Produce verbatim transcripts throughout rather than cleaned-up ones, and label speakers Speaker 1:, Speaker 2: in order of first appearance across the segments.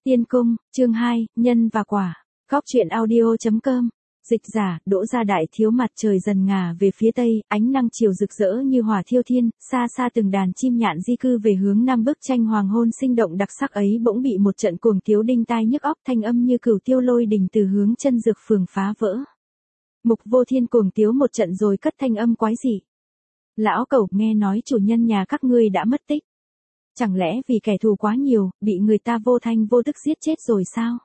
Speaker 1: Tiên Cung, chương hai, Nhân và Quả. Góc truyện audio.com. Dịch giả, Đỗ Gia Đại thiếu. Mặt trời dần ngả về phía tây, ánh nắng chiều rực rỡ như hỏa thiêu thiên, xa xa từng đàn chim nhạn di cư về hướng nam. Bức tranh hoàng hôn sinh động đặc sắc ấy bỗng bị một trận cuồng tiếu đinh tai nhức óc, thanh âm như cửu tiêu lôi đình từ hướng chân dược phường phá vỡ. Mục Vô Thiên cuồng tiếu một trận rồi cất thanh âm quái dị. Lão Cẩu, nghe nói chủ nhân nhà các ngươi đã mất tích. Chẳng lẽ vì kẻ thù quá nhiều, bị người ta vô thanh vô tức giết chết rồi sao?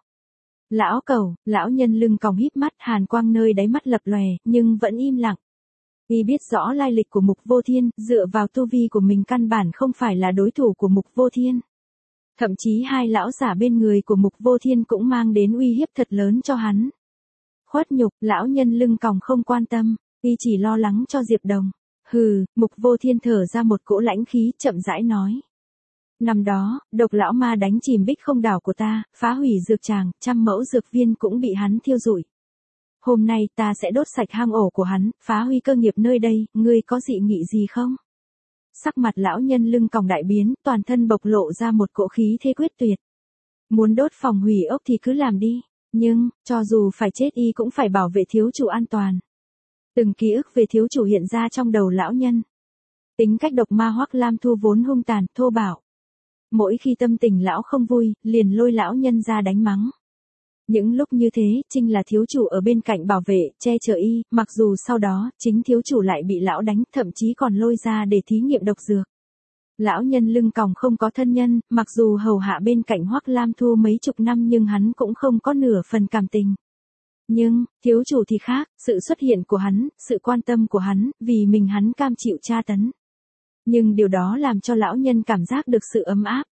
Speaker 1: Lão Cẩu, lão nhân lưng còng híp mắt, hàn quang nơi đáy mắt lập lòe, nhưng vẫn im lặng. Y biết rõ lai lịch của Mục Vô Thiên, dựa vào tu vi của mình căn bản không phải là đối thủ của Mục Vô Thiên. Thậm chí hai lão giả bên người của Mục Vô Thiên cũng mang đến uy hiếp thật lớn cho hắn. Khuất nhục, lão nhân lưng còng không quan tâm, y chỉ lo lắng cho Diệp Đồng. Hừ, Mục Vô Thiên thở ra một cỗ lãnh khí, chậm rãi nói. Năm đó, độc lão ma đánh chìm Bích Không đảo của ta, phá hủy dược tràng, trăm mẫu dược viên cũng bị hắn thiêu rụi. Hôm nay ta sẽ đốt sạch hang ổ của hắn, phá hủy cơ nghiệp nơi đây, ngươi có dị nghị gì không? Sắc mặt lão nhân lưng còng đại biến, toàn thân bộc lộ ra một cỗ khí thế quyết tuyệt. Muốn đốt phòng hủy ốc thì cứ làm đi, nhưng, cho dù phải chết y cũng phải bảo vệ thiếu chủ an toàn. Từng ký ức về thiếu chủ hiện ra trong đầu lão nhân. Tính cách độc ma Hoắc Lam Thu vốn hung tàn, thô bạo. Mỗi khi tâm tình lão không vui, liền lôi lão nhân ra đánh mắng. Những lúc như thế, Trinh là thiếu chủ ở bên cạnh bảo vệ, che chở y, mặc dù sau đó, chính thiếu chủ lại bị lão đánh, thậm chí còn lôi ra để thí nghiệm độc dược. Lão nhân lưng còng không có thân nhân, mặc dù hầu hạ bên cạnh Hoắc Lam Thu mấy chục năm nhưng hắn cũng không có nửa phần cảm tình. Nhưng, thiếu chủ thì khác, sự xuất hiện của hắn, sự quan tâm của hắn, vì mình hắn cam chịu tra tấn. Nhưng điều đó làm cho lão nhân cảm giác được sự ấm áp.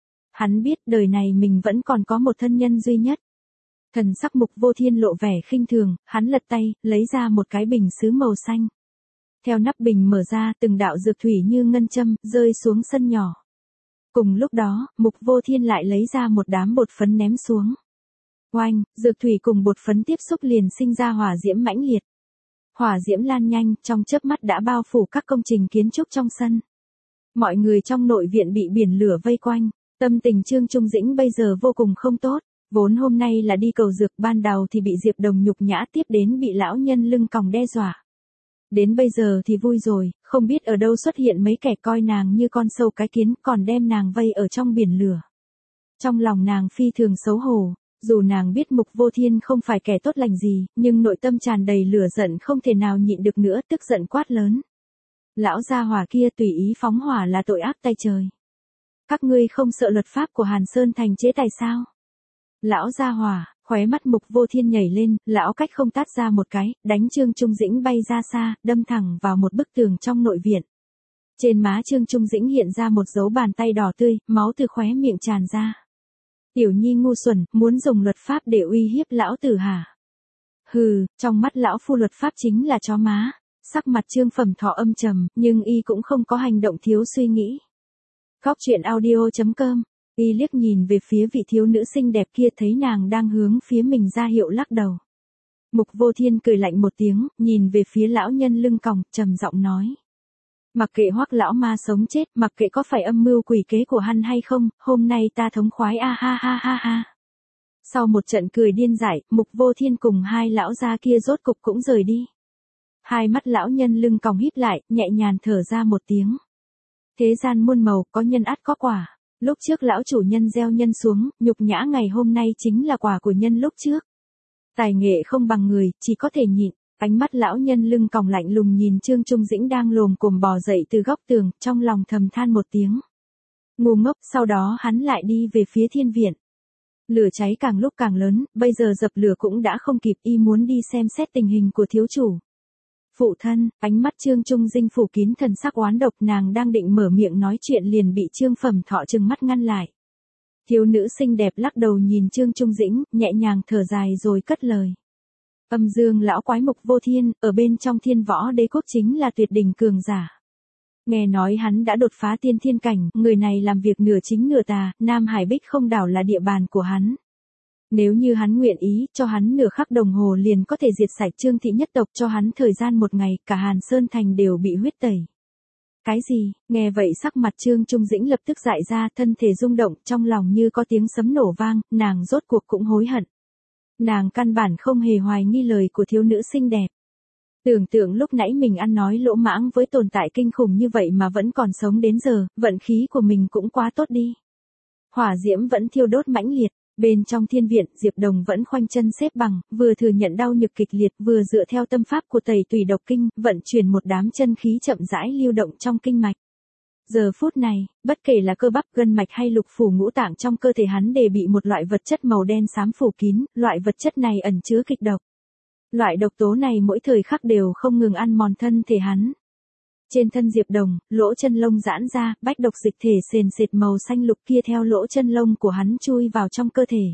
Speaker 1: Hắn biết đời này mình vẫn còn có một thân nhân duy nhất. Thần sắc Mục Vô Thiên lộ vẻ khinh thường, hắn lật tay, lấy ra một cái bình sứ màu xanh. Theo nắp bình mở ra, từng đạo dược thủy như ngân châm, rơi xuống sân nhỏ. Cùng lúc đó, Mục Vô Thiên lại lấy ra một đám bột phấn ném xuống. Oanh, dược thủy cùng bột phấn tiếp xúc liền sinh ra hỏa diễm mãnh liệt. Hỏa diễm lan nhanh, trong chớp mắt đã bao phủ các công trình kiến trúc trong sân. Mọi người trong nội viện bị biển lửa vây quanh, tâm tình Trương Trung Dĩnh bây giờ vô cùng không tốt, vốn hôm nay là đi cầu dược, ban đầu thì bị Diệp Đồng nhục nhã, tiếp đến bị lão nhân lưng còng đe dọa. Đến bây giờ thì vui rồi, không biết ở đâu xuất hiện mấy kẻ coi nàng như con sâu cái kiến, còn đem nàng vây ở trong biển lửa. Trong lòng nàng phi thường xấu hổ. Dù nàng biết Mục Vô Thiên không phải kẻ tốt lành gì, nhưng nội tâm tràn đầy lửa giận không thể nào nhịn được nữa, tức giận quát lớn. Lão gia hỏa kia tùy ý phóng hỏa là tội ác tay trời. Các ngươi không sợ luật pháp của Hàn Sơn Thành chế tài sao? Lão gia hỏa, khóe mắt Mục Vô Thiên nhảy lên, lão cách không tát ra một cái, đánh Trương Trung Dĩnh bay ra xa, đâm thẳng vào một bức tường trong nội viện. Trên má Trương Trung Dĩnh hiện ra một dấu bàn tay đỏ tươi, máu từ khóe miệng tràn ra. Tiểu nhi ngu xuẩn, muốn dùng luật pháp để uy hiếp lão tử hả? Hừ, trong mắt lão phu luật pháp chính là chó má. Sắc mặt Trương Phẩm Thọ âm trầm, nhưng y cũng không có hành động thiếu suy nghĩ. Góc truyện audio.com. Y liếc nhìn về phía vị thiếu nữ xinh đẹp kia, thấy nàng đang hướng phía mình ra hiệu lắc đầu. Mục Vô Thiên cười lạnh một tiếng, nhìn về phía lão nhân lưng còng, trầm giọng nói. Mặc kệ Hoắc lão ma sống chết, mặc kệ có phải âm mưu quỷ kế của hắn hay không, hôm nay ta thống khoái a ha ha ha ha. Sau một trận cười điên dại, Mục Vô Thiên cùng hai lão gia kia rốt cục cũng rời đi. Hai mắt lão nhân lưng còng híp lại, nhẹ nhàng thở ra một tiếng. Thế gian muôn màu, có nhân ắt có quả. Lúc trước lão chủ nhân gieo nhân xuống, nhục nhã ngày hôm nay chính là quả của nhân lúc trước. Tài nghệ không bằng người, chỉ có thể nhịn. Ánh mắt lão nhân lưng còng lạnh lùng nhìn Trương Trung Dĩnh đang lồm cồm bò dậy từ góc tường, trong lòng thầm than một tiếng. Ngu ngốc, sau đó hắn lại đi về phía thiên viện. Lửa cháy càng lúc càng lớn, bây giờ dập lửa cũng đã không kịp, y muốn đi xem xét tình hình của thiếu chủ. Phụ thân, ánh mắt Trương Trung Dĩnh phủ kín thần sắc oán độc, nàng đang định mở miệng nói chuyện liền bị Trương Phẩm Thọ trừng mắt ngăn lại. Thiếu nữ xinh đẹp lắc đầu nhìn Trương Trung Dĩnh, nhẹ nhàng thở dài rồi cất lời. Âm dương lão quái Mục Vô Thiên, ở bên trong Thiên Võ Đế quốc chính là tuyệt đỉnh cường giả. Nghe nói hắn đã đột phá tiên thiên cảnh, người này làm việc nửa chính nửa tà, Nam Hải Bích Không đảo là địa bàn của hắn. Nếu như hắn nguyện ý, cho hắn nửa khắc đồng hồ liền có thể diệt sạch Trương thị nhất tộc, cho hắn thời gian một ngày, cả Hàn Sơn Thành đều bị huyết tẩy. Cái gì? Nghe vậy sắc mặt Trương Trung Dĩnh lập tức dại ra, thân thể rung động, trong lòng như có tiếng sấm nổ vang, nàng rốt cuộc cũng hối hận. Nàng căn bản không hề hoài nghi lời của thiếu nữ xinh đẹp. Tưởng tượng lúc nãy mình ăn nói lỗ mãng với tồn tại kinh khủng như vậy mà vẫn còn sống đến giờ, vận khí của mình cũng quá tốt đi. Hỏa diễm vẫn thiêu đốt mãnh liệt, bên trong thiên viện, Diệp Đồng vẫn khoanh chân xếp bằng, vừa thừa nhận đau nhức kịch liệt, vừa dựa theo tâm pháp của Tẩy Tùy Độc Kinh, vận chuyển một đám chân khí chậm rãi lưu động trong kinh mạch. Giờ phút này, bất kể là cơ bắp, gân mạch hay lục phủ ngũ tạng trong cơ thể hắn đều bị một loại vật chất màu đen xám phủ kín, loại vật chất này ẩn chứa kịch độc. Loại độc tố này mỗi thời khắc đều không ngừng ăn mòn thân thể hắn. Trên thân Diệp Đồng, lỗ chân lông giãn ra, bách độc dịch thể sền sệt màu xanh lục kia theo lỗ chân lông của hắn chui vào trong cơ thể.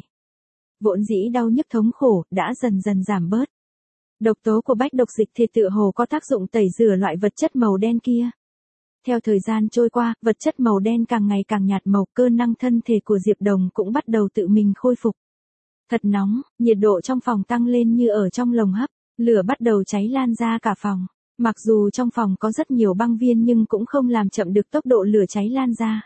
Speaker 1: Vốn dĩ đau nhức thống khổ, đã dần dần giảm bớt. Độc tố của bách độc dịch thể tựa hồ có tác dụng tẩy rửa loại vật chất màu đen kia. Theo thời gian trôi qua, vật chất màu đen càng ngày càng nhạt màu, cơ năng thân thể của Diệp Đồng cũng bắt đầu tự mình khôi phục. Thật nóng, nhiệt độ trong phòng tăng lên như ở trong lồng hấp, lửa bắt đầu cháy lan ra cả phòng. Mặc dù trong phòng có rất nhiều băng viên nhưng cũng không làm chậm được tốc độ lửa cháy lan ra.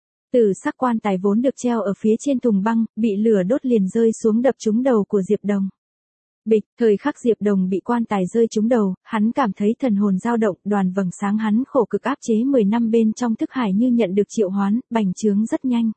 Speaker 1: Tử sắc quan tài vốn được treo ở phía trên thùng băng, bị lửa đốt liền rơi xuống đập trúng đầu của Diệp Đồng. Bịch, thời khắc Diệp Đồng bị quan tài rơi trúng đầu, hắn cảm thấy thần hồn dao động, đoàn vầng sáng hắn khổ cực áp chế mười năm bên trong thức hải như nhận được triệu hoán, bành trướng rất nhanh.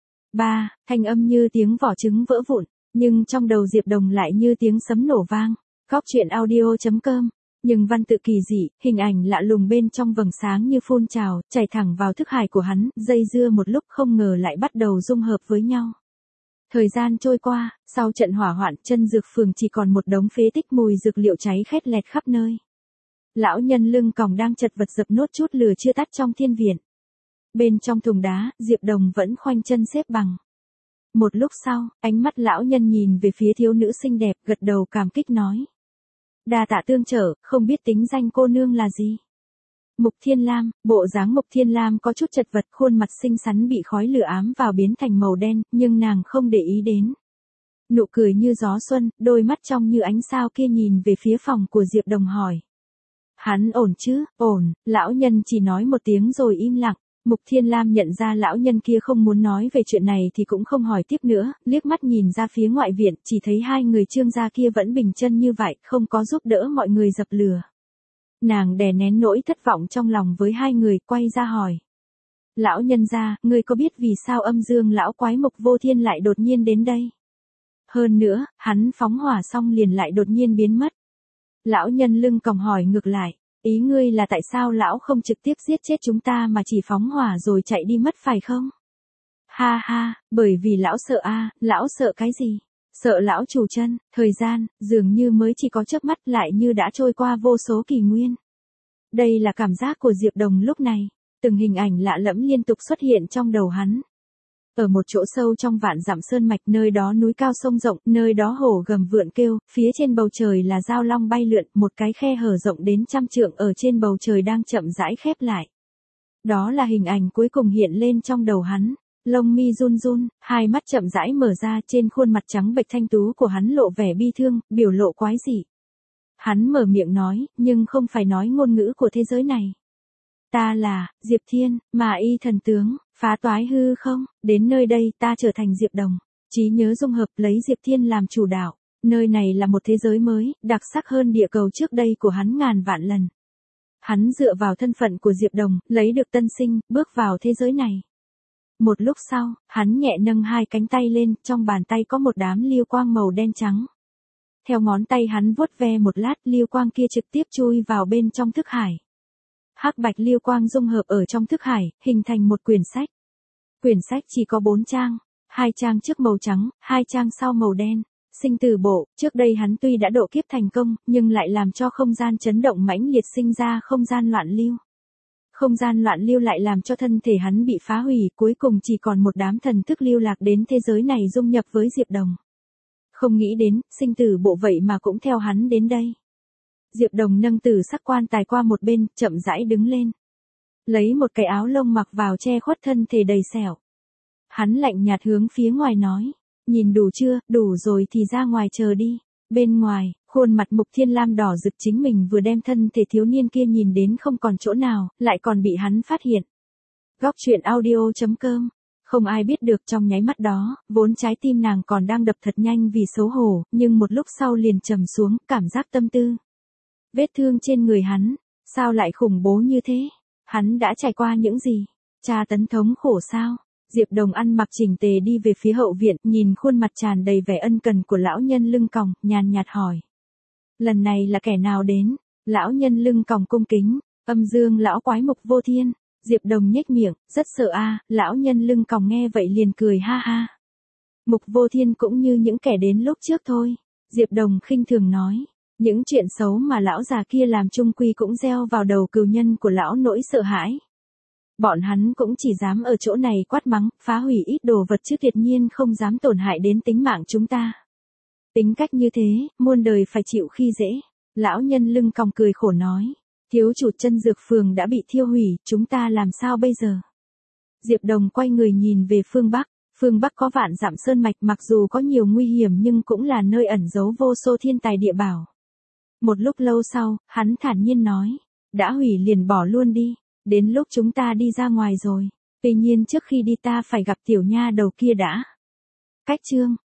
Speaker 1: Ba, thanh âm như tiếng vỏ trứng vỡ vụn, nhưng trong đầu Diệp Đồng lại như tiếng sấm nổ vang. Góc truyện audio chấm com. Nhưng văn tự kỳ dị, hình ảnh lạ lùng bên trong vầng sáng như phun trào, chảy thẳng vào thức hải của hắn, dây dưa một lúc không ngờ lại bắt đầu dung hợp với nhau. Thời gian trôi qua, sau trận hỏa hoạn, chân dược phường chỉ còn một đống phế tích, mùi dược liệu cháy khét lẹt khắp nơi. Lão nhân lưng còng đang chật vật dập nốt chút lửa chưa tắt trong thiên viện. Bên trong thùng đá, Diệp Đồng vẫn khoanh chân xếp bằng. Một lúc sau, ánh mắt lão nhân nhìn về phía thiếu nữ xinh đẹp, gật đầu cảm kích nói. Đa tạ tương trợ, không biết tính danh cô nương là gì? Mục Thiên Lam, bộ dáng Mục Thiên Lam có chút chật vật, khuôn mặt xinh xắn bị khói lửa ám vào biến thành màu đen, nhưng nàng không để ý đến. Nụ cười như gió xuân, đôi mắt trong như ánh sao kia nhìn về phía phòng của Diệp Đồng hỏi. Hắn ổn chứ? Ổn, lão nhân chỉ nói một tiếng rồi im lặng. Mục Thiên Lam nhận ra lão nhân kia không muốn nói về chuyện này thì cũng không hỏi tiếp nữa, liếc mắt nhìn ra phía ngoại viện, chỉ thấy hai người Trương gia kia vẫn bình chân như vậy, không có giúp đỡ mọi người dập lửa. Nàng đè nén nỗi thất vọng trong lòng với hai người, quay ra hỏi. Lão nhân gia, ngươi có biết vì sao âm dương lão quái Mục Vô Thiên lại đột nhiên đến đây? Hơn nữa, hắn phóng hỏa xong liền lại đột nhiên biến mất. Lão nhân lưng còng hỏi ngược lại. Ý ngươi là tại sao lão không trực tiếp giết chết chúng ta mà chỉ phóng hỏa rồi chạy đi mất phải không? Ha ha, bởi vì lão sợ a, lão sợ cái gì? Sợ lão chủ chân, thời gian, dường như mới chỉ có chớp mắt lại như đã trôi qua vô số kỷ nguyên. Đây là cảm giác của Diệp Đồng lúc này, từng hình ảnh lạ lẫm liên tục xuất hiện trong đầu hắn. Ở một chỗ sâu trong vạn dặm sơn mạch, nơi đó núi cao sông rộng, nơi đó hổ gầm vượn kêu, phía trên bầu trời là dao long bay lượn, một cái khe hở rộng đến trăm trượng ở trên bầu trời đang chậm rãi khép lại. Đó là hình ảnh cuối cùng hiện lên trong đầu hắn, lông mi run run, hai mắt chậm rãi mở ra, trên khuôn mặt trắng bệch thanh tú của hắn lộ vẻ bi thương, biểu lộ quái dị. Hắn mở miệng nói, nhưng không phải nói ngôn ngữ của thế giới này. Ta là, Diệp Thiên, mà y thần tướng, phá toái hư không, đến nơi đây ta trở thành Diệp Đồng, trí nhớ dung hợp lấy Diệp Thiên làm chủ đạo, nơi này là một thế giới mới, đặc sắc hơn địa cầu trước đây của hắn ngàn vạn lần. Hắn dựa vào thân phận của Diệp Đồng, lấy được tân sinh, bước vào thế giới này. Một lúc sau, hắn nhẹ nâng hai cánh tay lên, trong bàn tay có một đám liêu quang màu đen trắng. Theo ngón tay hắn vuốt ve một lát, liêu quang kia trực tiếp chui vào bên trong thức hải. Hắc bạch liêu quang dung hợp ở trong thức hải, hình thành một quyển sách. Quyển sách chỉ có bốn trang, hai trang trước màu trắng, hai trang sau màu đen. Sinh tử bộ, trước đây hắn tuy đã độ kiếp thành công, nhưng lại làm cho không gian chấn động mãnh liệt, sinh ra không gian loạn lưu. Không gian loạn lưu lại làm cho thân thể hắn bị phá hủy, cuối cùng chỉ còn một đám thần thức lưu lạc đến thế giới này dung nhập với Diệp Đồng. Không nghĩ đến, sinh tử bộ vậy mà cũng theo hắn đến đây. Diệp Đồng nâng tử sắc quan tài qua một bên, chậm rãi đứng lên. Lấy một cái áo lông mặc vào che khuất thân thể đầy sẹo. Hắn lạnh nhạt hướng phía ngoài nói, nhìn đủ chưa, đủ rồi thì ra ngoài chờ đi. Bên ngoài, khu Khuôn mặt Mục Thiên Lam đỏ rực, chính mình vừa đem thân thể thiếu niên kia nhìn đến không còn chỗ nào, lại còn bị hắn phát hiện. Góc truyện audio chấm com. Không ai biết được trong nháy mắt đó, vốn trái tim nàng còn đang đập thật nhanh vì xấu hổ, nhưng một lúc sau liền trầm xuống, cảm giác tâm tư. Vết thương trên người hắn, sao lại khủng bố như thế? Hắn đã trải qua những gì? Tra tấn thống khổ sao? Diệp Đồng ăn mặc chỉnh tề đi về phía hậu viện, nhìn khuôn mặt tràn đầy vẻ ân cần của lão nhân lưng còng, nhàn nhạt hỏi. Lần này là kẻ nào đến? Lão nhân lưng còng cung kính, âm dương lão quái Mục Vô Thiên. Diệp Đồng nhếch miệng, rất sợ a. Lão nhân lưng còng nghe vậy liền cười ha ha. Mục Vô Thiên cũng như những kẻ đến lúc trước thôi. Diệp Đồng khinh thường nói, những chuyện xấu mà lão già kia làm chung quy cũng gieo vào đầu cừu nhân của lão nỗi sợ hãi. Bọn hắn cũng chỉ dám ở chỗ này quát mắng, phá hủy ít đồ vật chứ tuyệt nhiên không dám tổn hại đến tính mạng chúng ta. Tính cách như thế, muôn đời phải chịu khi dễ. Lão nhân lưng còng cười khổ nói. Thiếu chủ chân dược phường đã bị thiêu hủy, chúng ta làm sao bây giờ? Diệp Đồng quay người nhìn về phương Bắc. Phương Bắc có vạn dặm sơn mạch, mặc dù có nhiều nguy hiểm nhưng cũng là nơi ẩn giấu vô số thiên tài địa bảo. Một lúc lâu sau, hắn thản nhiên nói. Đã hủy liền bỏ luôn đi. Đến lúc chúng ta đi ra ngoài rồi. Tuy nhiên trước khi đi ta phải gặp tiểu nha đầu kia đã. Cách chương.